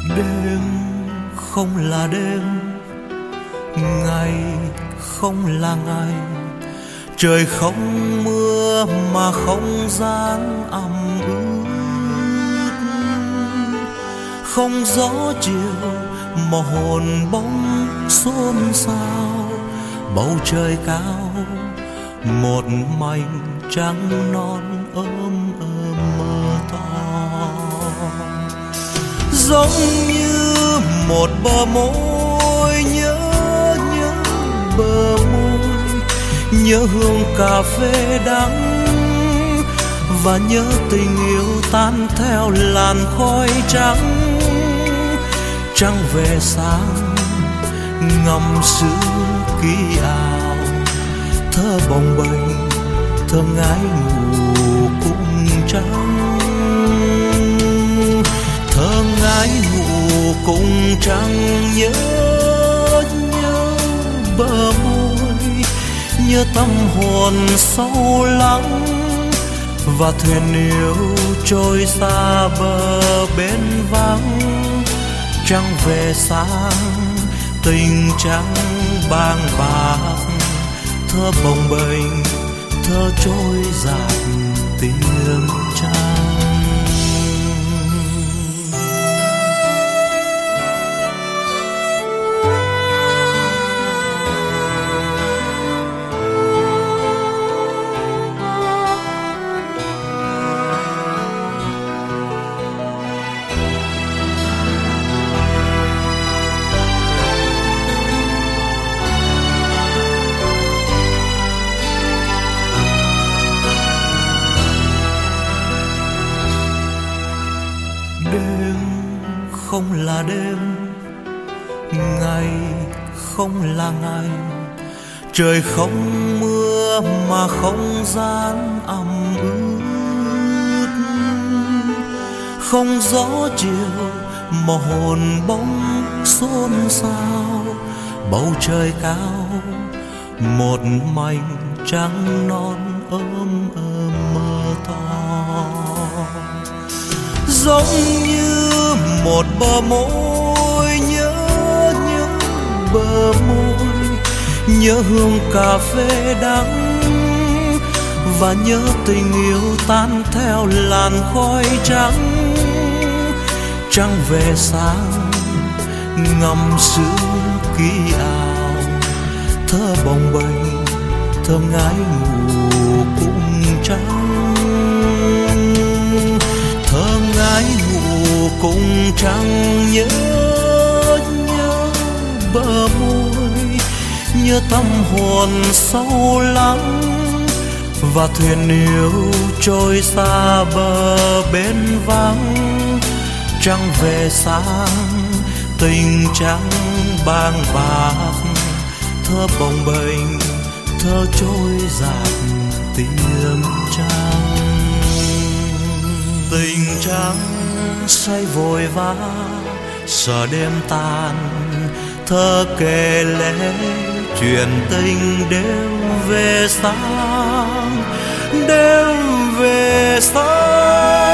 Đêm không là đêm, ngày không là ngày, trời không mưa mà không gian ẩm ướt, không gió chiều mà hồn bóng xôn xao. Bầu trời cao một mảnh trắng non ôm mơ to, giống như một bờ môi nhớ bờ môi, nhớ hương cà phê đắng và nhớ tình yêu tan theo làn khói trắng. Trăng về sáng ngâm sương ký áo, thơ bồng bềnh thơ ngái ngủ cung trắng, thơ ngái ngủ cung trắng. Nhớ bờ môi, nhớ tâm hồn sâu lắng và thuyền yêu trôi xa bờ bên vắng. Trăng về sáng tình trắng bàng bạc, thơ bồng bềnh thơ trôi dạt tiếng trăng. Đêm không là đêm, ngày không là ngày, trời không mưa mà không gian ẩm ướt, không gió chiều mà hồn bóng xôn xao. Bầu trời cao một mảnh trắng non ôm mơ to, giống như một bờ môi nhớ bờ môi, nhớ hương cà phê đắng và nhớ tình yêu tan theo làn khói trắng. Trăng về sáng ngâm sương ký áo, thơ bồng bềnh thơ ngái ngủ cung trắng, thơ ngái ngủ cung trăng. Nhớ bờ môi, nhớ tâm hồn sâu lắng và thuyền yêu trôi xa bờ bên vắng. Trăng về sáng tình trắng bàng bạc, thơ bồng bềnh thơ trôi dạt tiếng trăng. Tình trắng say vội vã sợ đêm tan, thơ kể lể chuyện tình đêm về sáng, đêm về sáng.